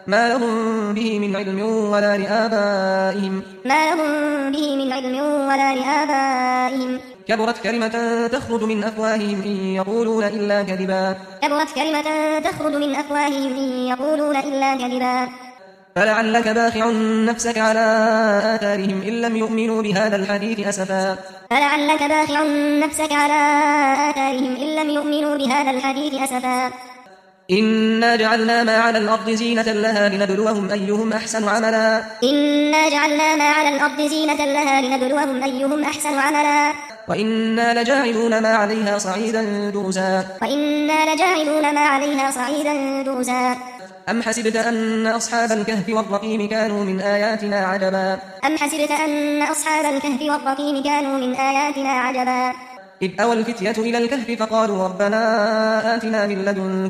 ما لهم به من علم ولا لآبائهم كبرت كلمة تخرج من أفواههم إن يقولون إلا كذبا فلعلك باخع نفسك على آثارهم إن لم يؤمنوا بهذا الحديث أسفا إنا جعلنا ما على الأرض زينة لها لنبلوهم أيهم أحسن عملا وإنا لجاعلون ما عليها صعيدا جرزا أم حسبت أن أصحاب الكهف والرقيم كانوا من آياتنا عجبا إذ أوى الفتية إلى الكهف فقالوا ربنا آتنا من لدنك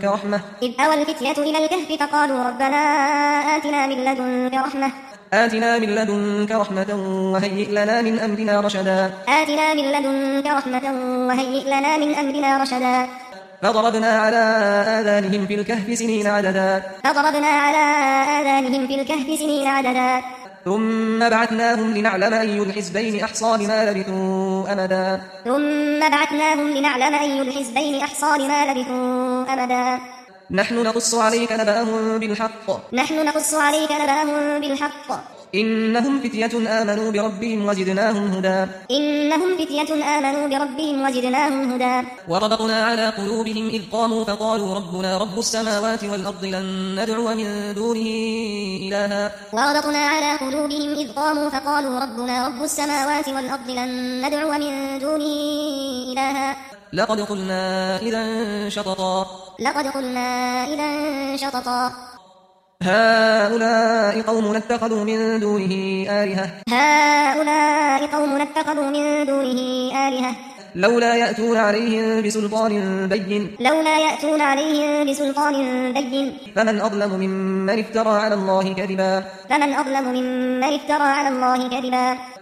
رحمة وهيئ لنا من أمرنا رشدا فضربنا على آذانهم في الكهف سنين عددا ثم بعثناهم لنعلم أي الحزبين أحصى لما لبثوا أمدا نحن نقص عليك نبأهم بالحق إنهم فتية آمنوا بربهم وزدناهم هدى وربطنا على قلوبهم إذ قاموا فقالوا ربنا رب السماوات والأرض لن ندعو من دونه إلها لقد قلنا إذا شططا هؤلاء قوم اتخذوا من دونه آلهة لولا يأتون عليهم بسلطان بين فمن أظلم ممن افترى على الله كذبا